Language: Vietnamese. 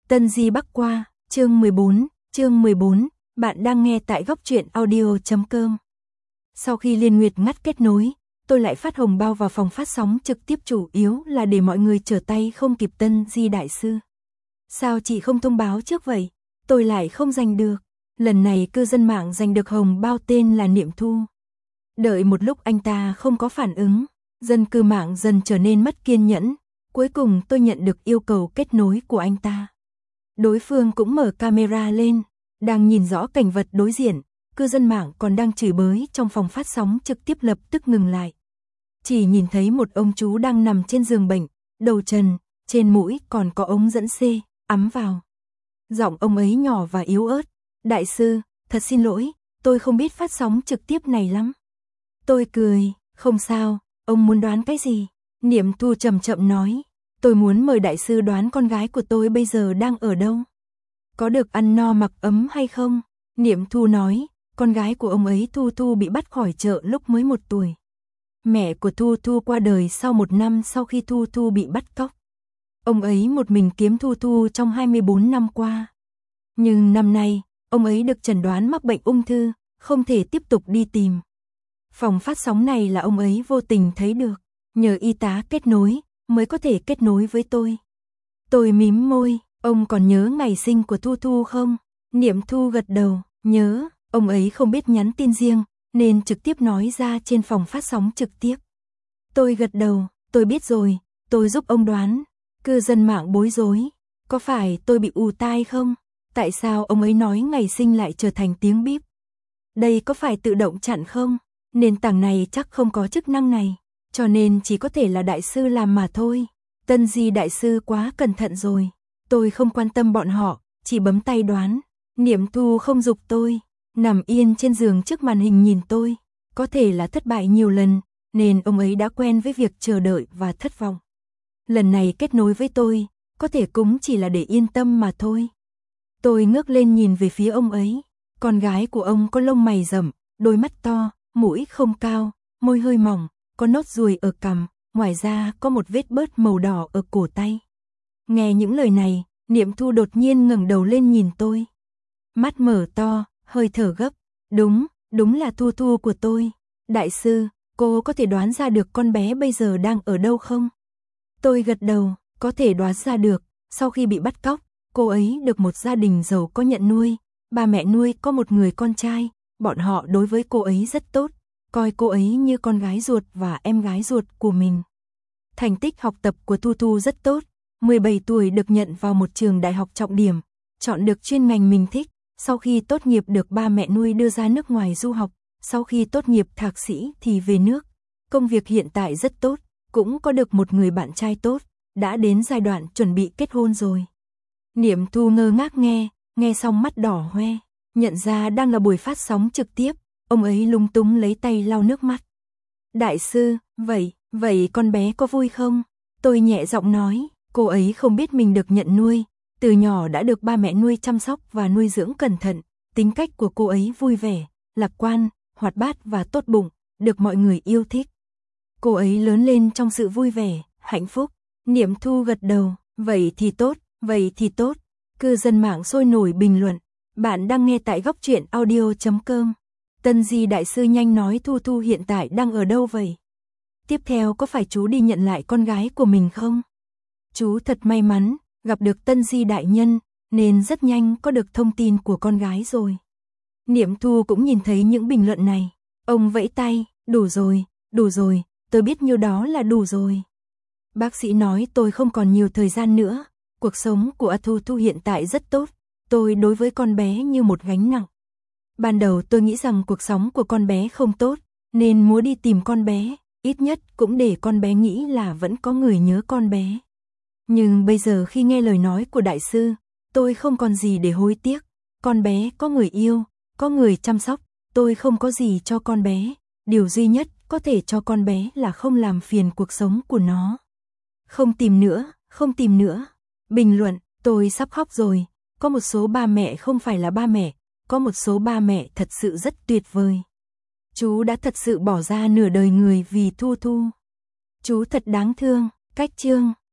Tân Di Bắc Qua, chương 14, bạn đang nghe tại góc truyện audio.com. Sau khi Liên Nguyệt ngắt kết nối, tôi lại phát hồng bao vào phòng phát sóng trực tiếp chủ yếu là để mọi người trở tay không kịp Tân Di Đại Sư. Sao chị không thông báo trước vậy? Tôi lại không giành được. Lần này cư dân mạng giành được hồng bao tên là Niệm Thu. Đợi một lúc anh ta không có phản ứng, dân cư mạng dần trở nên mất kiên nhẫn. Cuối cùng tôi nhận được yêu cầu kết nối của anh ta. Đối phương cũng mở camera lên, đang nhìn rõ cảnh vật đối diện, cư dân mạng còn đang chửi bới trong phòng phát sóng trực tiếp lập tức ngừng lại. Chỉ nhìn thấy một ông chú đang nằm trên giường bệnh, đầu trần, trên mũi còn có ống dẫn C, ắm vào. Giọng ông ấy nhỏ và yếu ớt, "Đại sư, thật xin lỗi, tôi không biết phát sóng trực tiếp này lắm." Tôi cười, "Không sao, ông muốn đoán cái gì?" Niệm Thu chậm chậm nói, "Tôi muốn mời đại sư đoán con gái của tôi bây giờ đang ở đâu. Có được ăn no mặc ấm hay không?" Niệm Thu nói, con gái của ông ấy Thu Thu bị bắt khỏi chợ lúc mới 1 tuổi. Mẹ của Thu Thu qua đời sau 1 năm sau khi Thu Thu bị bắt cóc. Ông ấy một mình kiếm Thu Thu trong 24 năm qua. Nhưng năm nay, ông ấy được chẩn đoán mắc bệnh ung thư, không thể tiếp tục đi tìm. Phòng phát sóng này là ông ấy vô tình thấy được, nhờ y tá kết nối, mới có thể kết nối với tôi. Tôi mím môi, "Ông còn nhớ ngày sinh của Thu Thu không?" Niệm Thu gật đầu, "Nhớ." Ông ấy không biết nhắn tin riêng, nên trực tiếp nói ra trên phòng phát sóng trực tiếp. Tôi gật đầu, "Tôi biết rồi, tôi giúp ông đoán." Cư dân mạng bối rối, "Có phải tôi bị ù tai không? Tại sao ông ấy nói ngày sinh lại trở thành tiếng bíp? Đây có phải tự động chặn không? Nền tảng này chắc không có chức năng này, cho nên chỉ có thể là đại sư làm mà thôi." Tân Di Đại Sư quá cẩn thận rồi. Tôi không quan tâm bọn họ, chỉ bấm tay đoán. Niệm Thu không giục tôi, nằm yên trên giường trước màn hình nhìn tôi. Có thể là thất bại nhiều lần, nên ông ấy đã quen với việc chờ đợi và thất vọng. Lần này kết nối với tôi, có thể cũng chỉ là để yên tâm mà thôi. Tôi ngước lên nhìn về phía ông ấy. Con gái của ông có lông mày rậm, đôi mắt to, mũi không cao, môi hơi mỏng, có nốt ruồi ở cằm, ngoài ra có một vết bớt màu đỏ ở cổ tay. Nghe những lời này, Niệm Thu đột nhiên ngẩng đầu lên nhìn tôi. Mắt mở to, hơi thở gấp. Đúng là Thu Thu của tôi. Đại sư, cô có thể đoán ra được con bé bây giờ đang ở đâu không? Tôi gật đầu, có thể đoán ra được. Sau khi bị bắt cóc, cô ấy được một gia đình giàu có nhận nuôi. Ba mẹ nuôi có một người con trai. Bọn họ đối với cô ấy rất tốt, coi cô ấy như con gái ruột và em gái ruột của mình. Thành tích học tập của Thu Thu rất tốt, 17 tuổi được nhận vào một trường đại học trọng điểm, chọn được chuyên ngành mình thích, sau khi tốt nghiệp được ba mẹ nuôi đưa ra nước ngoài du học, sau khi tốt nghiệp thạc sĩ thì về nước. Công việc hiện tại rất tốt, cũng có được một người bạn trai tốt, đã đến giai đoạn chuẩn bị kết hôn rồi. Niệm Thu ngơ ngác nghe xong mắt đỏ hoe, nhận ra đang là buổi phát sóng trực tiếp, ông ấy lúng túng lấy tay lau nước mắt. Đại sư, vậy con bé có vui không? Tôi nhẹ giọng nói, cô ấy không biết mình được nhận nuôi, từ nhỏ đã được ba mẹ nuôi chăm sóc và nuôi dưỡng cẩn thận, tính cách của cô ấy vui vẻ, lạc quan, hoạt bát và tốt bụng, được mọi người yêu thích. Cô ấy lớn lên trong sự vui vẻ, hạnh phúc. Niệm Thu gật đầu, vậy thì tốt. Cư dân mạng sôi nổi bình luận, bạn đang nghe tại góc truyện audio.com. Tân Di Đại Sư nhanh nói Thu Thu hiện tại đang ở đâu vậy? Tiếp theo có phải chú đi nhận lại con gái của mình không? Chú thật may mắn, gặp được Tân Di Đại Nhân, nên rất nhanh có được thông tin của con gái rồi. Niệm Thu cũng nhìn thấy những bình luận này. Ông vẫy tay, đủ rồi, tôi biết nhiêu đó là đủ rồi. Bác sĩ nói tôi không còn nhiều thời gian nữa, cuộc sống của Thu Thu hiện tại rất tốt, tôi đối với con bé như một gánh nặng. Ban đầu tôi nghĩ rằng cuộc sống của con bé không tốt, nên muốn đi tìm con bé, ít nhất cũng để con bé nghĩ là vẫn có người nhớ con bé. Nhưng bây giờ khi nghe lời nói của đại sư, tôi không còn gì để hối tiếc. Con bé có người yêu, có người chăm sóc, tôi không có gì cho con bé. Điều duy nhất có thể cho con bé là không làm phiền cuộc sống của nó. Không tìm nữa. Bình luận, tôi sắp khóc rồi. Có một số ba mẹ không phải là ba mẹ, có một số ba mẹ thật sự rất tuyệt vời. Chú đã thật sự bỏ ra nửa đời người vì Thu Thu. Chú thật đáng thương. Cách chương